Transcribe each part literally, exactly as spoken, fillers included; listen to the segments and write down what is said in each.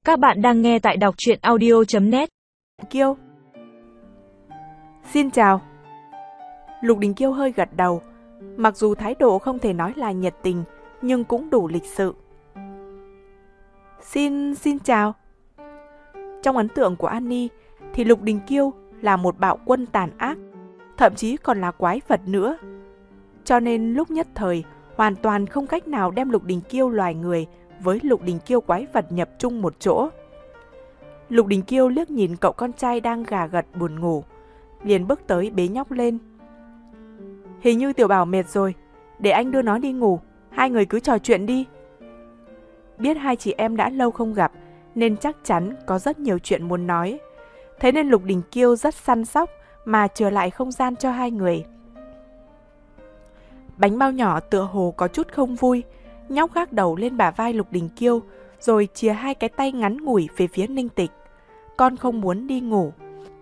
Các bạn đang nghe tại đọc truyện audio chấm net. Kiêu. Xin chào. Lục Đình Kiêu hơi gật đầu, mặc dù thái độ không thể nói là nhiệt tình, nhưng cũng đủ lịch sự. Xin, xin chào. Trong ấn tượng của Annie, thì Lục Đình Kiêu là một bạo quân tàn ác, thậm chí còn là quái vật nữa. Cho nên lúc nhất thời, hoàn toàn không cách nào đem Lục Đình Kiêu loài người với Lục Đình Kiêu quái vật nhập chung một chỗ. Lục Đình Kiêu liếc nhìn cậu con trai đang gà gật buồn ngủ, liền bước tới bế nhóc lên. Hình như Tiểu Bảo mệt rồi, để anh đưa nó đi ngủ, hai người cứ trò chuyện đi. Biết hai chị em đã lâu không gặp, nên chắc chắn có rất nhiều chuyện muốn nói. Thế nên Lục Đình Kiêu rất săn sóc mà chừa lại không gian cho hai người. Bánh bao nhỏ tựa hồ có chút không vui, nhóc gác đầu lên bả vai Lục Đình Kiêu, rồi chìa hai cái tay ngắn ngủi về phía Ninh Tịch. Con không muốn đi ngủ.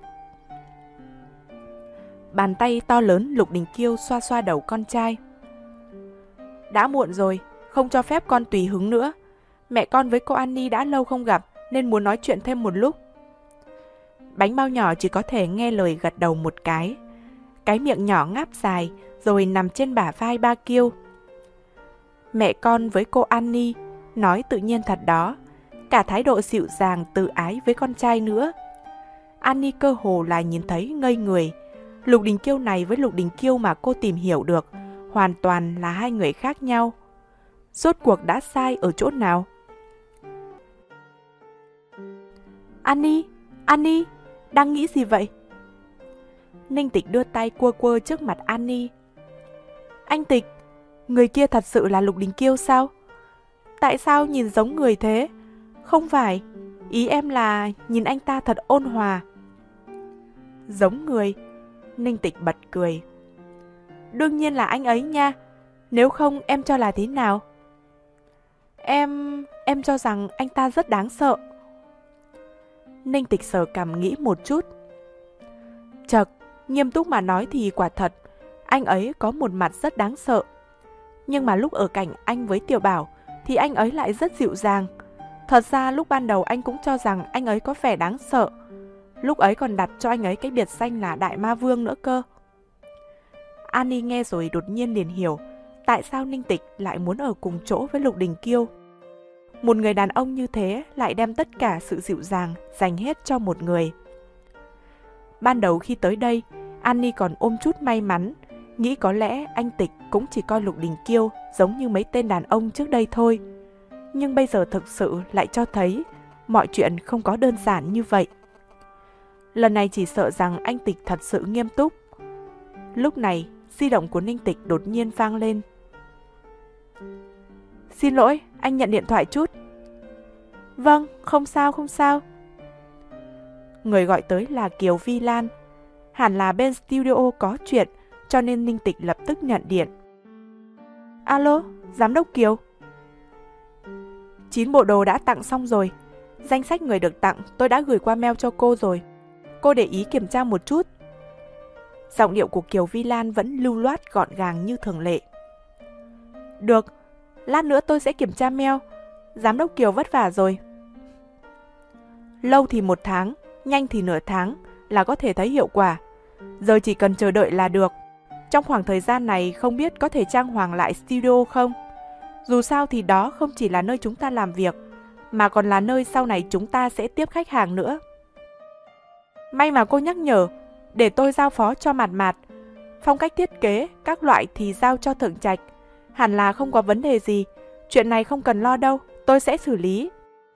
Bàn tay to lớn Lục Đình Kiêu xoa xoa đầu con trai. Đã muộn rồi, không cho phép con tùy hứng nữa. Mẹ con với cô Annie đã lâu không gặp, nên muốn nói chuyện thêm một lúc. Bánh bao nhỏ chỉ có thể nghe lời gật đầu một cái. Cái miệng nhỏ ngáp dài, rồi nằm trên bả vai ba Kiêu. Mẹ con với cô Annie nói tự nhiên thật đó, cả thái độ dịu dàng tự ái với con trai nữa. Annie cơ hồ là nhìn thấy ngây người. Lục Đình Kiêu này với Lục Đình Kiêu mà cô tìm hiểu được hoàn toàn là hai người khác nhau. Rốt cuộc đã sai ở chỗ nào? Annie, Annie, đang nghĩ gì vậy? Ninh Tịch đưa tay quơ quơ trước mặt Annie. Anh Tịch, người kia thật sự là Lục Đình Kiêu sao? Tại sao nhìn giống người thế? Không phải, ý em là nhìn anh ta thật ôn hòa. Giống người? Ninh Tịch bật cười. Đương nhiên là anh ấy nha, nếu không em cho là thế nào? Em... em cho rằng anh ta rất đáng sợ. Ninh Tịch sờ cằm nghĩ một chút. Chật, nghiêm túc mà nói thì quả thật, anh ấy có một mặt rất đáng sợ. Nhưng mà lúc ở cạnh anh với Tiểu Bảo thì anh ấy lại rất dịu dàng. Thật ra lúc ban đầu anh cũng cho rằng anh ấy có vẻ đáng sợ. Lúc ấy còn đặt cho anh ấy cái biệt danh là Đại Ma Vương nữa cơ. Annie nghe rồi đột nhiên liền hiểu tại sao Ninh Tịch lại muốn ở cùng chỗ với Lục Đình Kiêu. Một người đàn ông như thế lại đem tất cả sự dịu dàng dành hết cho một người. Ban đầu khi tới đây, Annie còn ôm chút may mắn, nghĩ có lẽ anh Tịch cũng chỉ coi Lục Đình Kiêu giống như mấy tên đàn ông trước đây thôi. Nhưng bây giờ thực sự lại cho thấy mọi chuyện không có đơn giản như vậy. Lần này chỉ sợ rằng anh Tịch thật sự nghiêm túc. Lúc này, di động của Ninh Tịch đột nhiên vang lên. Xin lỗi, anh nhận điện thoại chút. Vâng, không sao, không sao. Người gọi tới là Kiều Vi Lan. Hẳn là bên studio có chuyện, cho nên Ninh Tịch lập tức nhận điện. Alo, Giám đốc Kiều. Chín bộ đồ đã tặng xong rồi. Danh sách người được tặng tôi đã gửi qua mail cho cô rồi. Cô để ý kiểm tra một chút. Giọng điệu của Kiều Vi Lan vẫn lưu loát gọn gàng như thường lệ. Được, lát nữa tôi sẽ kiểm tra mail. Giám đốc Kiều vất vả rồi. Lâu thì một tháng, nhanh thì nửa tháng là có thể thấy hiệu quả. Giờ chỉ cần chờ đợi là được. Trong khoảng thời gian này không biết có thể trang hoàng lại studio không? Dù sao thì đó không chỉ là nơi chúng ta làm việc, mà còn là nơi sau này chúng ta sẽ tiếp khách hàng nữa. May mà cô nhắc nhở, để tôi giao phó cho Mạt Mạt. Phong cách thiết kế, các loại thì giao cho Thượng Trạch. Hẳn là không có vấn đề gì. Chuyện này không cần lo đâu, tôi sẽ xử lý.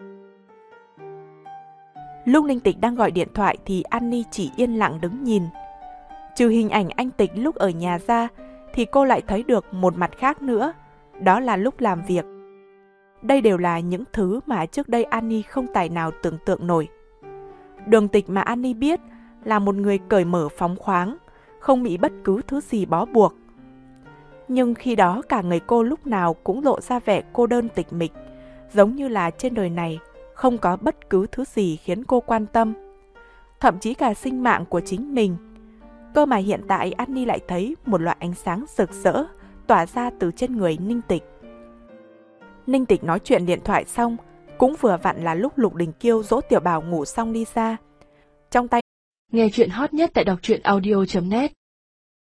Lúc Ninh Tịch đang gọi điện thoại thì Annie chỉ yên lặng đứng nhìn. Trừ hình ảnh anh Tịch lúc ở nhà ra, thì cô lại thấy được một mặt khác nữa. Đó là lúc làm việc. Đây đều là những thứ mà trước đây Annie không tài nào tưởng tượng nổi. Đường Tịch mà Annie biết là một người cởi mở phóng khoáng, không bị bất cứ thứ gì bó buộc. Nhưng khi đó cả người cô lúc nào cũng lộ ra vẻ cô đơn tịch mịch, giống như là trên đời này không có bất cứ thứ gì khiến cô quan tâm, thậm chí cả sinh mạng của chính mình. Cơ mà hiện tại Annie lại thấy một loại ánh sáng rực rỡ tỏa ra từ trên người Ninh Tịch. Ninh Tịch nói chuyện điện thoại xong, Cũng vừa vặn là lúc Lục Đình Kiêu dỗ Tiểu Bảo ngủ xong đi ra. Trong tay Nghe chuyện hot nhất tại đọc truyện audio chấm net